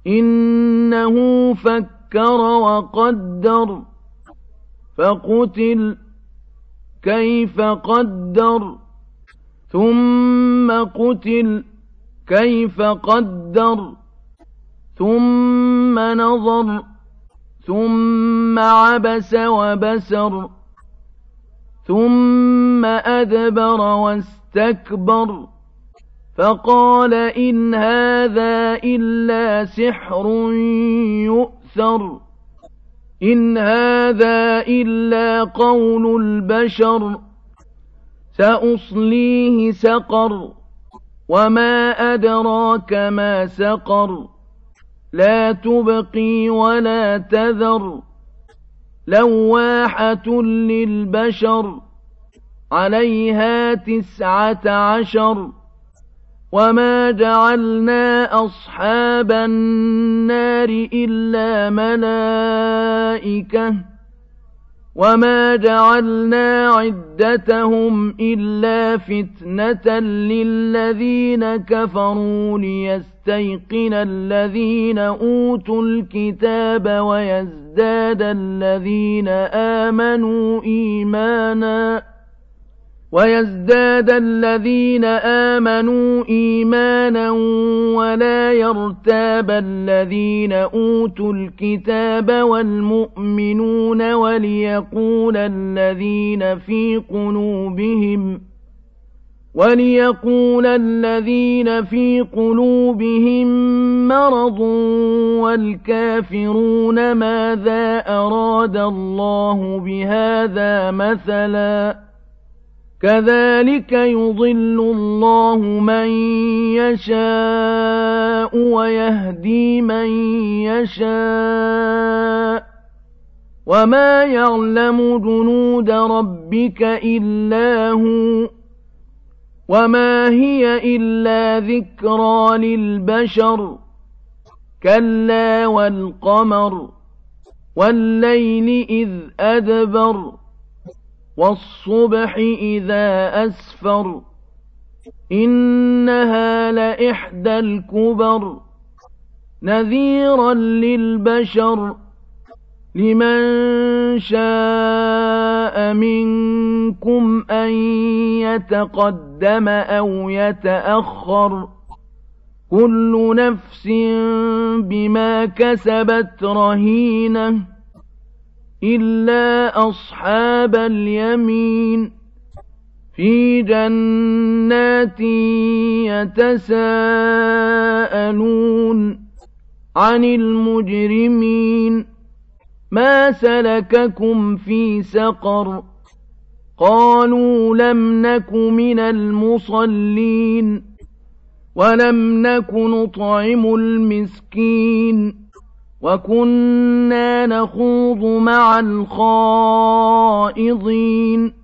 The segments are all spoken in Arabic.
إِنَّهُ فَكَّرَ وَقَدَّرَ فَقُتِلَ كَيْفَ قَدَّرَ ثُمَّ قُتِلَ كَيْفَ قَدَّرَ ثُمَّ نَظَرَ ثُمَّ عَبَسَ وَبَسَرَ ثُمَّ أَدْبَرَ وَاسْتَكْبَرَ فَقَالَ إِنْ هَٰذَا إِلَّا سِحْرٌ يُؤْثَرُ إِنْ هَٰذَا إِلَّا قَوْلُ الْبَشَرِ سَأُصْلِيهِ سَقَرَ وَمَا أَدْرَاكَ مَا سَقَرُ لَا تُبْقِي وَلَا تَذَرُ لَوَّاحَةٌ لِّلْبَشَرِ عَلَيْهَا 19 وَمَا جَعَلْنَا أَصْحَابَ النَّارِ إِلَّا مَلَائِكَةً وَمَا جَعَلْنَا عِدَّتَهُمْ إِلَّا فِتْنَةً لِّلَّذِينَ كَفَرُوا لِيَسْتَيْقِنَ الَّذِينَ أُوتُوا الْكِتَابَ وَيَزْدَادَ الَّذِينَ آمَنُوا إِيمَانًا وَلَا يَرْتَابَ الَّذِينَ أُوتُوا الْكِتَابَ وَالْمُؤْمِنُونَ وَلِيَقُولَ الَّذِينَ فِي قُلُوبِهِم مَّرَضٌ وَالْكَافِرُونَ مَاذَا أَرَادَ اللَّهُ بِهَٰذَا مَثَلًا ۚ كَذَٰلِكَ يُضِلُّ اللَّهُ مَن يَشَاءُ وَيَهْدِي مَن يَشَاءُ ۚ وَمَا يَعْلَمُ جُنُودَ رَبِّكَ إِلَّا هُوَ ۚ وَمَا هِيَ إِلَّا ذِكْرَىٰ لِلْبَشَرِ كَلَّا وَالْقَمَرِ وَاللَّيْلِ إِذْ أَدْبَرَ وَالصُّبْحِ إِذَا أَسْفَرَ إِنَّهَا لَإِحْدَى الْكُبَرِ نَذِيرًا لِّلْبَشَرِ لِمَن شَاءَ مِنكُمْ أَن يَتَقَدَّمَ أَوْ يَتَأَخَّرَ كُلُّ نَفْسٍ بِمَا كَسَبَتْ رَهِينَةٌ إِلَّا أَصْحَابَ الْيَمِينِ فِي جَنَّاتٍ يَتَسَاءَلُونَ عَنِ الْمُجْرِمِينَ مَا سَلَكَكُمْ فِي سَقَرَ قَالُوا لَمْ نَكُ مِنَ الْمُصَلِّينَ وَلَمْ نَكُ نُطْعِمُ الْمِسْكِينَ وَكُنَّا نَخُوضُ مَعَ الْخَائِضِينَ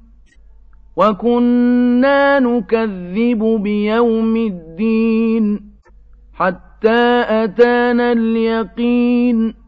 وَكُنَّا نُكَذِّبُ بِيَوْمِ الدِّينِ حَتَّىٰ أَتَانَا الْيَقِينُ